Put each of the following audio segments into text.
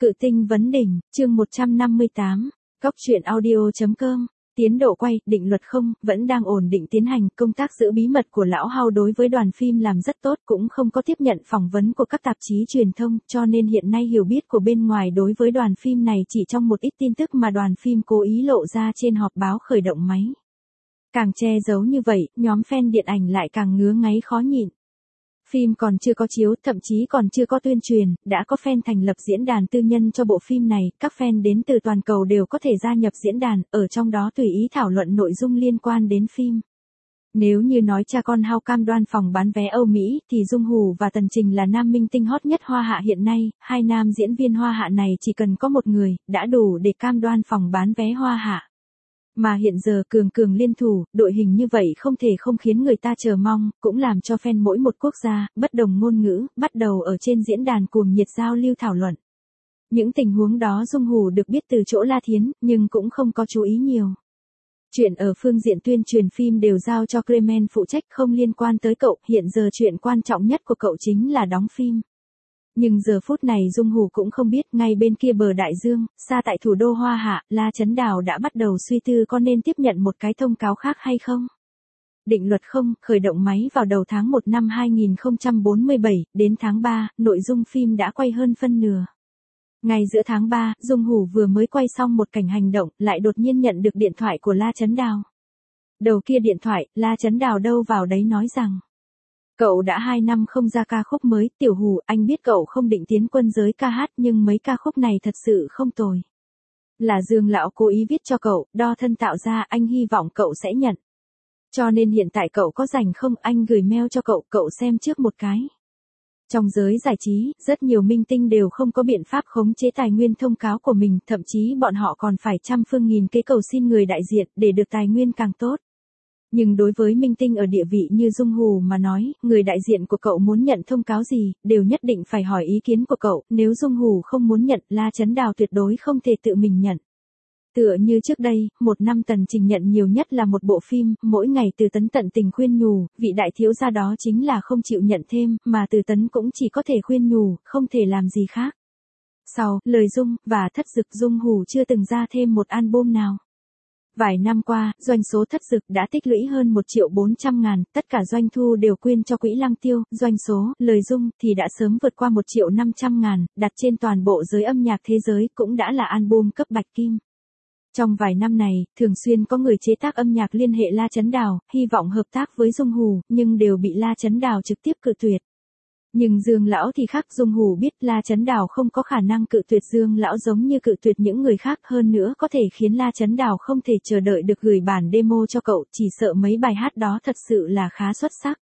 Cự tinh vấn đỉnh, chương 158, Góc truyện audio.com. Tiến độ quay, định luật không, vẫn đang ổn định tiến hành, công tác giữ bí mật của lão Hao đối với đoàn phim làm rất tốt, cũng không có tiếp nhận phỏng vấn của các tạp chí truyền thông, cho nên hiện nay hiểu biết của bên ngoài đối với đoàn phim này chỉ trong một ít tin tức mà đoàn phim cố ý lộ ra trên họp báo khởi động máy. Càng che giấu như vậy, nhóm fan điện ảnh lại càng ngứa ngáy khó nhịn. Phim còn chưa có chiếu, thậm chí còn chưa có tuyên truyền, đã có fan thành lập diễn đàn tư nhân cho bộ phim này, các fan đến từ toàn cầu đều có thể gia nhập diễn đàn, ở trong đó tùy ý thảo luận nội dung liên quan đến phim. Nếu như nói cha con Hao cam đoan phòng bán vé Âu Mỹ, thì Dung Hù và Tần Trình là nam minh tinh hot nhất Hoa Hạ hiện nay, hai nam diễn viên Hoa Hạ này chỉ cần có một người, đã đủ để cam đoan phòng bán vé Hoa Hạ. Mà hiện giờ cường liên thủ, đội hình như vậy không thể không khiến người ta chờ mong, cũng làm cho fan mỗi một quốc gia, bất đồng ngôn ngữ, bắt đầu ở trên diễn đàn cuồng nhiệt giao lưu thảo luận. Những tình huống đó Dung Hù được biết từ chỗ La Thiến, nhưng cũng không có chú ý nhiều. Chuyện ở phương diện tuyên truyền phim đều giao cho Clement phụ trách không liên quan tới cậu, hiện giờ chuyện quan trọng nhất của cậu chính là đóng phim. Nhưng giờ phút này Dung Hù cũng không biết, ngay bên kia bờ đại dương, xa tại thủ đô Hoa Hạ, La Chấn Đào đã bắt đầu suy tư có nên tiếp nhận một cái thông cáo khác hay không. Định luật không, khởi động máy vào đầu tháng 1 năm 2047, đến tháng 3, nội dung phim đã quay hơn phân nửa. Ngay giữa tháng 3, Dung Hù vừa mới quay xong một cảnh hành động, lại đột nhiên nhận được điện thoại của La Chấn Đào. Đầu kia điện thoại, La Chấn Đào đâu vào đấy nói rằng: cậu đã 2 năm không ra ca khúc mới, Tiểu Hù, anh biết cậu không định tiến quân giới ca hát nhưng mấy ca khúc này thật sự không tồi. Là Dương lão cố ý viết cho cậu, đo thân tạo ra, anh hy vọng cậu sẽ nhận. Cho nên hiện tại cậu có rảnh không, anh gửi mail cho cậu, cậu xem trước một cái. Trong giới giải trí, rất nhiều minh tinh đều không có biện pháp khống chế tài nguyên thông cáo của mình, thậm chí bọn họ còn phải trăm phương nghìn kế cầu xin người đại diện để được tài nguyên càng tốt. Nhưng đối với minh tinh ở địa vị như Dung Hù mà nói, người đại diện của cậu muốn nhận thông cáo gì, đều nhất định phải hỏi ý kiến của cậu, nếu Dung Hù không muốn nhận, La Chấn Đào tuyệt đối không thể tự mình nhận. Tựa như trước đây, một năm Tần Trình nhận nhiều nhất là một bộ phim, mỗi ngày Từ Tấn tận tình khuyên nhủ, vị đại thiếu gia đó chính là không chịu nhận thêm, mà Từ Tấn cũng chỉ có thể khuyên nhủ, không thể làm gì khác. Sau, lời Dung, và Thất Dực, Dung Hù chưa từng ra thêm một album nào. Vài năm qua, doanh số Thất Dực đã tích lũy hơn 1.400.000, tất cả doanh thu đều quyên cho quỹ Lăng Tiêu, doanh số, lời Dung, thì đã sớm vượt qua 1.500.000, đặt trên toàn bộ giới âm nhạc thế giới, cũng đã là album cấp bạch kim. Trong vài năm này, thường xuyên có người chế tác âm nhạc liên hệ La Chấn Đào, hy vọng hợp tác với Dung Hù, nhưng đều bị La Chấn Đào trực tiếp cự tuyệt. Nhưng Dương lão thì khác, Dung Hù biết La Chấn Đào không có khả năng cự tuyệt Dương lão giống như cự tuyệt những người khác, hơn nữa có thể khiến La Chấn Đào không thể chờ đợi được gửi bản demo cho cậu, chỉ sợ mấy bài hát đó thật sự là khá xuất sắc.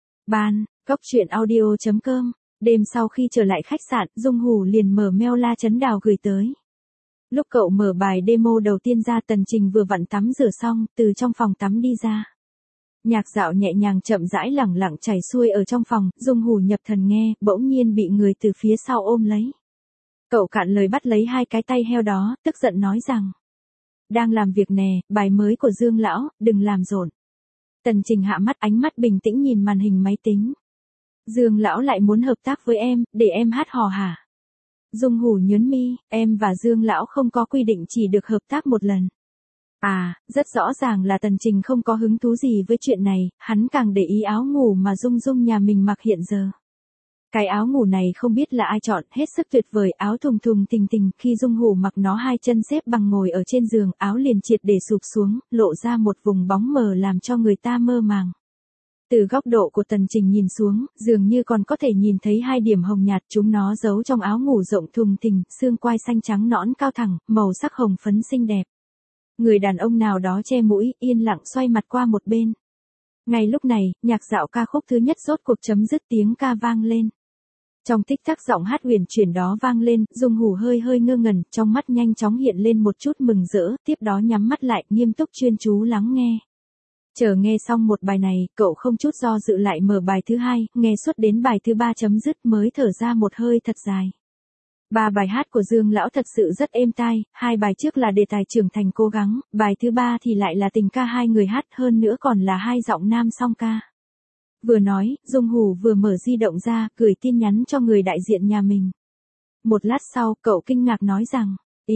Góc truyện audio.com. Đêm sau khi trở lại khách sạn, Dung Hù liền mở mail La Chấn Đào gửi tới. Lúc cậu mở bài demo đầu tiên ra, Tần Trình vừa vặn tắm rửa xong, từ trong phòng tắm đi ra. Nhạc dạo nhẹ nhàng chậm rãi lẳng lặng chảy xuôi ở trong phòng, Dung Hù nhập thần nghe, bỗng nhiên bị người từ phía sau ôm lấy. Cậu cạn lời bắt lấy hai cái tay heo đó, tức giận nói rằng: đang làm việc nè, bài mới của Dương lão, đừng làm rộn. Tần Trình hạ mắt, ánh mắt bình tĩnh nhìn màn hình máy tính. Dương lão lại muốn hợp tác với em, để em hát hò hả? Dung Hù nhớn mi, em và Dương lão không có quy định chỉ được hợp tác một lần. À, rất rõ ràng là Tần Trình không có hứng thú gì với chuyện này, hắn càng để ý áo ngủ mà Dung Dung nhà mình mặc hiện giờ. Cái áo ngủ này không biết là ai chọn, hết sức tuyệt vời, áo thùng thùng tình tình, khi Dung Hù mặc nó hai chân xếp bằng ngồi ở trên giường, áo liền triệt để sụp xuống, lộ ra một vùng bóng mờ làm cho người ta mơ màng. Từ góc độ của Tần Trình nhìn xuống, dường như còn có thể nhìn thấy hai điểm hồng nhạt, chúng nó giấu trong áo ngủ rộng thùng thình, xương quai xanh trắng nõn cao thẳng, màu sắc hồng phấn xinh đẹp. Người đàn ông nào đó che mũi, yên lặng xoay mặt qua một bên. Ngay lúc này, nhạc dạo ca khúc thứ nhất rốt cuộc chấm dứt, tiếng ca vang lên. Trong tích tắc giọng hát huyền chuyển đó vang lên, Dung Hù hơi ngơ ngẩn, trong mắt nhanh chóng hiện lên một chút mừng rỡ, tiếp đó nhắm mắt lại, nghiêm túc chuyên chú lắng nghe. Chờ nghe xong một bài này, cậu không chút do dự lại mở bài thứ hai, nghe suốt đến bài thứ 3 chấm dứt mới thở ra một hơi thật dài. 3 bài hát của Dương lão thật sự rất êm tai, 2 bài trước là đề tài trưởng thành cố gắng, bài thứ 3 thì lại là tình ca hai người hát, hơn nữa còn là hai giọng nam song ca. Vừa nói, Dung Hù vừa mở di động ra, gửi tin nhắn cho người đại diện nhà mình. Một lát sau, cậu kinh ngạc nói rằng,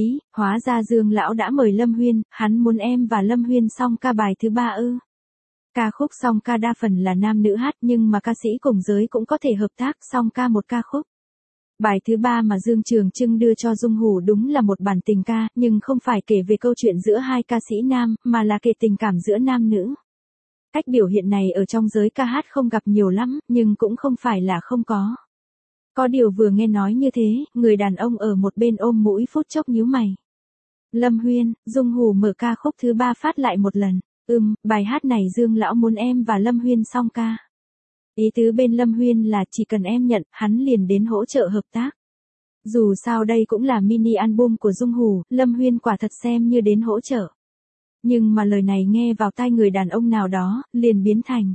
hóa ra Dương lão đã mời Lâm Huyên, hắn muốn em và Lâm Huyên song ca bài thứ 3 ư? Ca khúc song ca đa phần là nam nữ hát nhưng mà ca sĩ cùng giới cũng có thể hợp tác song ca một ca khúc. Bài thứ 3 mà Dương Trường Trưng đưa cho Dung Hủ đúng là một bản tình ca, nhưng không phải kể về câu chuyện giữa hai ca sĩ nam, mà là kể tình cảm giữa nam nữ. Cách biểu hiện này ở trong giới ca hát không gặp nhiều lắm, nhưng cũng không phải là không có. Có điều vừa nghe nói như thế, người đàn ông ở một bên ôm mũi phút chốc nhíu mày. Lâm Huyên, Dung Hủ mở ca khúc thứ 3 phát lại một lần. Bài hát này Dương lão muốn em và Lâm Huyên song ca. Ý tứ bên Lâm Huyên là chỉ cần em nhận, hắn liền đến hỗ trợ hợp tác. Dù sao đây cũng là mini album của Dung Hủ, Lâm Huyên quả thật xem như đến hỗ trợ. Nhưng mà lời này nghe vào tai người đàn ông nào đó, liền biến thành.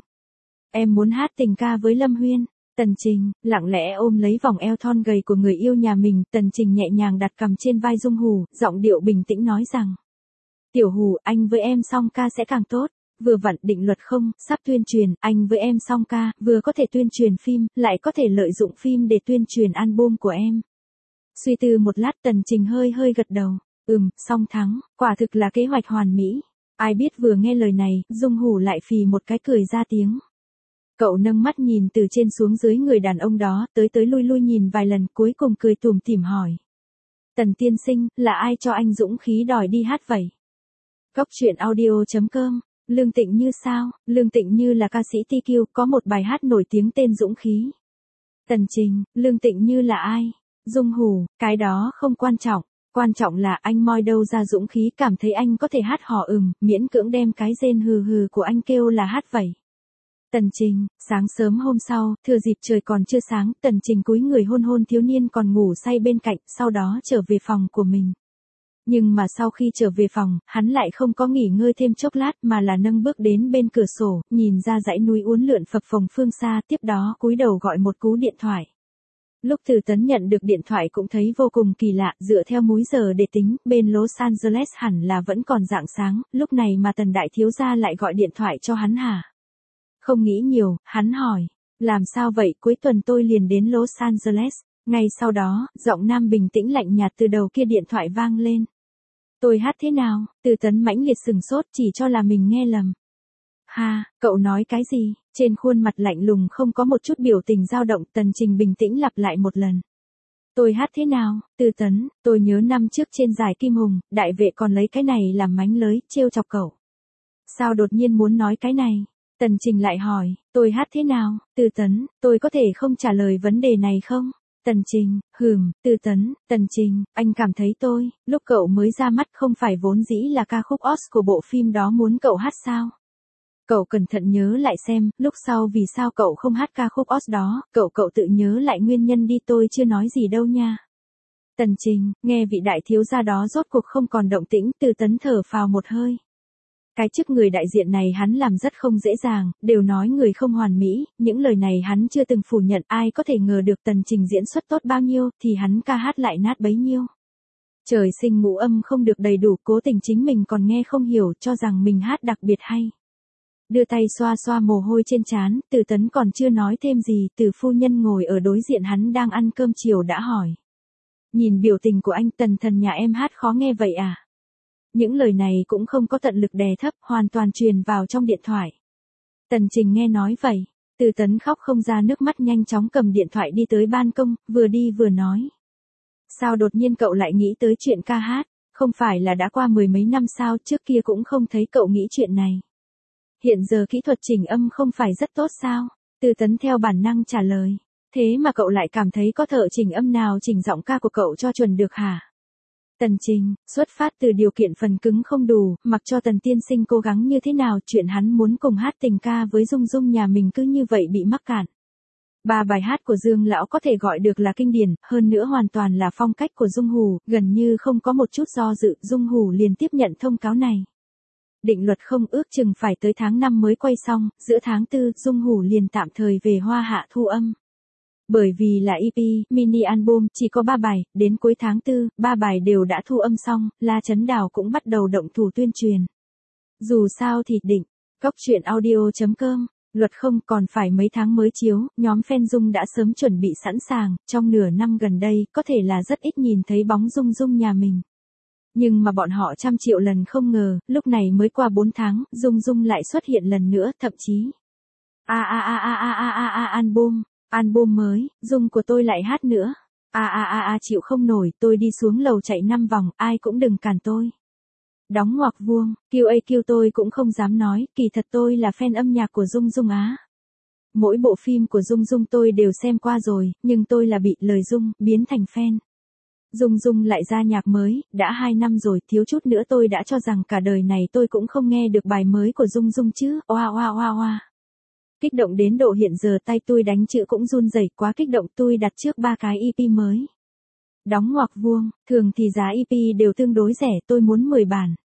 Em muốn hát tình ca với Lâm Huyên. Tần Trình, lặng lẽ ôm lấy vòng eo thon gầy của người yêu nhà mình, Tần Trình nhẹ nhàng đặt cằm trên vai Dung Hủ, giọng điệu bình tĩnh nói rằng. Tiểu Hủ, anh với em song ca sẽ càng tốt. Vừa vặn định luật không, sắp tuyên truyền, anh với em song ca, vừa có thể tuyên truyền phim, lại có thể lợi dụng phim để tuyên truyền album của em. Suy tư một lát Tần Trình hơi gật đầu. Song thắng, quả thực là kế hoạch hoàn mỹ. Ai biết vừa nghe lời này, Dung Hủ lại phì một cái cười ra tiếng. Cậu nâng mắt nhìn từ trên xuống dưới người đàn ông đó, tới lui nhìn vài lần cuối cùng cười tủm tỉm hỏi. Tần tiên sinh, là ai cho anh dũng khí đòi đi hát vậy? Góc truyện audio.com. Lương Tịnh Như sao? Lương Tịnh Như là ca sĩ TQ, có một bài hát nổi tiếng tên Dũng Khí. Tần Trình, Lương Tịnh Như là ai? Dung Hủ, cái đó không quan trọng. Quan trọng là anh moi đâu ra dũng khí cảm thấy anh có thể hát hò miễn cưỡng đem cái rên hừ của anh kêu là hát vậy. Tần Trình, sáng sớm hôm sau, thừa dịp trời còn chưa sáng, Tần Trình cúi người hôn thiếu niên còn ngủ say bên cạnh, sau đó trở về phòng của mình. Nhưng mà sau khi trở về phòng, hắn lại không có nghỉ ngơi thêm chốc lát mà là nâng bước đến bên cửa sổ, nhìn ra dãy núi uốn lượn phập phồng phương xa, tiếp đó cúi đầu gọi một cú điện thoại. Lúc Từ Tấn nhận được điện thoại cũng thấy vô cùng kỳ lạ, dựa theo múi giờ để tính, bên Los Angeles hẳn là vẫn còn rạng sáng, lúc này mà Tần đại thiếu gia lại gọi điện thoại cho hắn hả? Không nghĩ nhiều, hắn hỏi, làm sao vậy, cuối tuần tôi liền đến Los Angeles. Ngay sau đó, giọng nam bình tĩnh lạnh nhạt từ đầu kia điện thoại vang lên. Tôi hát thế nào? Từ Tấn mãnh liệt sừng sốt chỉ cho là mình nghe lầm. Ha, cậu nói cái gì? Trên khuôn mặt lạnh lùng không có một chút biểu tình dao động, Tần Trình bình tĩnh lặp lại một lần. Tôi hát thế nào? Từ Tấn, tôi nhớ năm trước trên giải Kim Hùng, đại vệ còn lấy cái này làm mánh lới, trêu chọc cậu. Sao đột nhiên muốn nói cái này? Tần Trình lại hỏi, tôi hát thế nào? Từ Tấn, tôi có thể không trả lời vấn đề này không? Tần Trình, Từ Tấn, Tần Trình, anh cảm thấy tôi, lúc cậu mới ra mắt không phải vốn dĩ là ca khúc OST của bộ phim đó muốn cậu hát sao? Cậu cẩn thận nhớ lại xem, lúc sau vì sao cậu không hát ca khúc OST đó, cậu tự nhớ lại nguyên nhân đi, tôi chưa nói gì đâu nha. Tần Trình, nghe vị đại thiếu gia đó rốt cuộc không còn động tĩnh, Từ Tấn thở phào một hơi. Cái chức người đại diện này hắn làm rất không dễ dàng, đều nói người không hoàn mỹ, những lời này hắn chưa từng phủ nhận, ai có thể ngờ được Tần Trình diễn xuất tốt bao nhiêu, thì hắn ca hát lại nát bấy nhiêu. Trời sinh ngũ âm không được đầy đủ, cố tình chính mình còn nghe không hiểu, cho rằng mình hát đặc biệt hay. Đưa tay xoa xoa mồ hôi trên trán, Từ Tấn còn chưa nói thêm gì, Từ phu nhân ngồi ở đối diện hắn đang ăn cơm chiều đã hỏi. Nhìn biểu tình của anh, Tần thần nhà em hát khó nghe vậy à? Những lời này cũng không có tận lực đè thấp, hoàn toàn truyền vào trong điện thoại. Tần Trình nghe nói vậy, Từ Tấn khóc không ra nước mắt, nhanh chóng cầm điện thoại đi tới ban công, vừa đi vừa nói. Sao đột nhiên cậu lại nghĩ tới chuyện ca hát, không phải là đã qua 10 mấy năm sao, trước kia cũng không thấy cậu nghĩ chuyện này. Hiện giờ kỹ thuật chỉnh âm không phải rất tốt sao? Từ Tấn theo bản năng trả lời. Thế mà cậu lại cảm thấy có thợ chỉnh âm nào chỉnh giọng ca của cậu cho chuẩn được hả? Tần Trình, xuất phát từ điều kiện phần cứng không đủ, mặc cho Tần tiên sinh cố gắng như thế nào, chuyện hắn muốn cùng hát tình ca với Dung Dung nhà mình cứ như vậy bị mắc cạn. 3 bài hát của Dương lão có thể gọi được là kinh điển, hơn nữa hoàn toàn là phong cách của Dung Hủ, gần như không có một chút do dự, Dung Hủ liền tiếp nhận thông cáo này. Định luật không, ước chừng phải tới tháng 5 mới quay xong, giữa tháng 4, Dung Hủ liền tạm thời về Hoa Hạ thu âm. Bởi vì là EP, mini album, chỉ có 3 bài, đến cuối tháng 4, 3 bài đều đã thu âm xong, La Chấn Đào cũng bắt đầu động thủ tuyên truyền. Dù sao thì định, góc truyện audio.com Luật không còn phải mấy tháng mới chiếu, nhóm fan Dung đã sớm chuẩn bị sẵn sàng, trong nửa năm gần đây, có thể là rất ít nhìn thấy bóng Dung Dung nhà mình. Nhưng mà bọn họ trăm triệu lần không ngờ, lúc này mới qua 4 tháng, Dung Dung lại xuất hiện lần nữa, thậm chí. Album mới, Dung của tôi lại hát nữa. Chịu không nổi, tôi đi xuống lầu chạy 5 vòng, ai cũng đừng cản tôi. Đóng ngoặc vuông, QAQ tôi cũng không dám nói, kỳ thật tôi là fan âm nhạc của Dung Dung á. Mỗi bộ phim của Dung Dung tôi đều xem qua rồi, nhưng tôi là bị lời Dung biến thành fan. Dung Dung lại ra nhạc mới, đã 2 năm rồi, thiếu chút nữa tôi đã cho rằng cả đời này tôi cũng không nghe được bài mới của Dung Dung chứ, oa. Kích động đến độ hiện giờ tay tôi đánh chữ cũng run rẩy, quá kích động, tôi đặt trước 3 cái EP mới. Đóng ngoặc vuông, thường thì giá EP đều tương đối rẻ, tôi muốn 10 bản.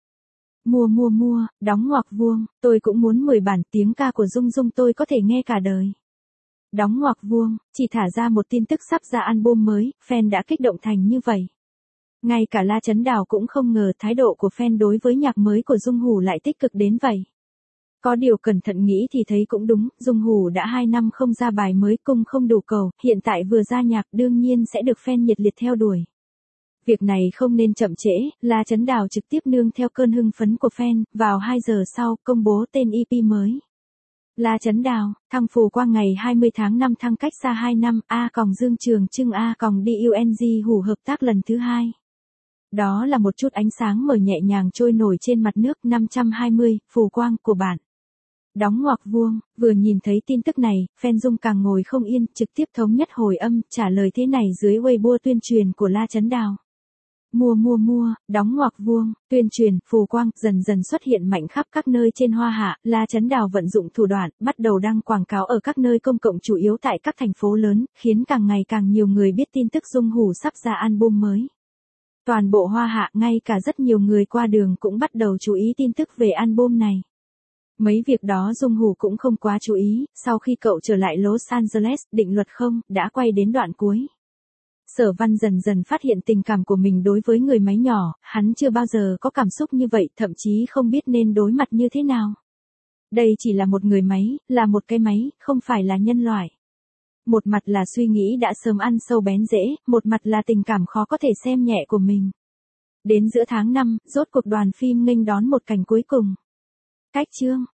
Mua, đóng ngoặc vuông, tôi cũng muốn 10 bản, tiếng ca của Dung Dung tôi có thể nghe cả đời. Đóng ngoặc vuông, chỉ thả ra một tin tức sắp ra album mới, fan đã kích động thành như vậy. Ngay cả La Chấn Đào cũng không ngờ thái độ của fan đối với nhạc mới của Dung Hủ lại tích cực đến vậy. Có điều cẩn thận nghĩ thì thấy cũng đúng, Dung Hủ đã 2 năm không ra bài mới, cung không đủ cầu, hiện tại vừa ra nhạc đương nhiên sẽ được fan nhiệt liệt theo đuổi. Việc này không nên chậm trễ, La Chấn Đào trực tiếp nương theo cơn hưng phấn của fan, vào 2 giờ sau, công bố tên EP mới. La Chấn Đào, thăng phù quang ngày 20 tháng 5 thăng cách xa 2 năm, Dương Trường Trưng DUNG Hủ hợp tác lần thứ 2. Đó là một chút ánh sáng mờ nhẹ nhàng trôi nổi trên mặt nước 520, phù quang của bạn. Đóng ngoặc vuông, vừa nhìn thấy tin tức này, fan Dung càng ngồi không yên, trực tiếp thống nhất hồi âm, trả lời thế này dưới Weibo tuyên truyền của La Chấn Đào. Mua, đóng ngoặc vuông, tuyên truyền, phù quang, dần dần xuất hiện mạnh khắp các nơi trên Hoa Hạ, La Chấn Đào vận dụng thủ đoạn, bắt đầu đăng quảng cáo ở các nơi công cộng chủ yếu tại các thành phố lớn, khiến càng ngày càng nhiều người biết tin tức Dung Hủ sắp ra album mới. Toàn bộ Hoa Hạ, ngay cả rất nhiều người qua đường cũng bắt đầu chú ý tin tức về album này. Mấy việc đó Dung Hủ cũng không quá chú ý, sau khi cậu trở lại Los Angeles, định luật không, đã quay đến đoạn cuối. Sở Văn dần dần phát hiện tình cảm của mình đối với người máy nhỏ, hắn chưa bao giờ có cảm xúc như vậy, thậm chí không biết nên đối mặt như thế nào. Đây chỉ là một người máy, là một cái máy, không phải là nhân loại. Một mặt là suy nghĩ đã sớm ăn sâu bén rễ, một mặt là tình cảm khó có thể xem nhẹ của mình. Đến giữa tháng 5, rốt cuộc đoàn phim nghênh đón một cảnh cuối cùng. Cách chương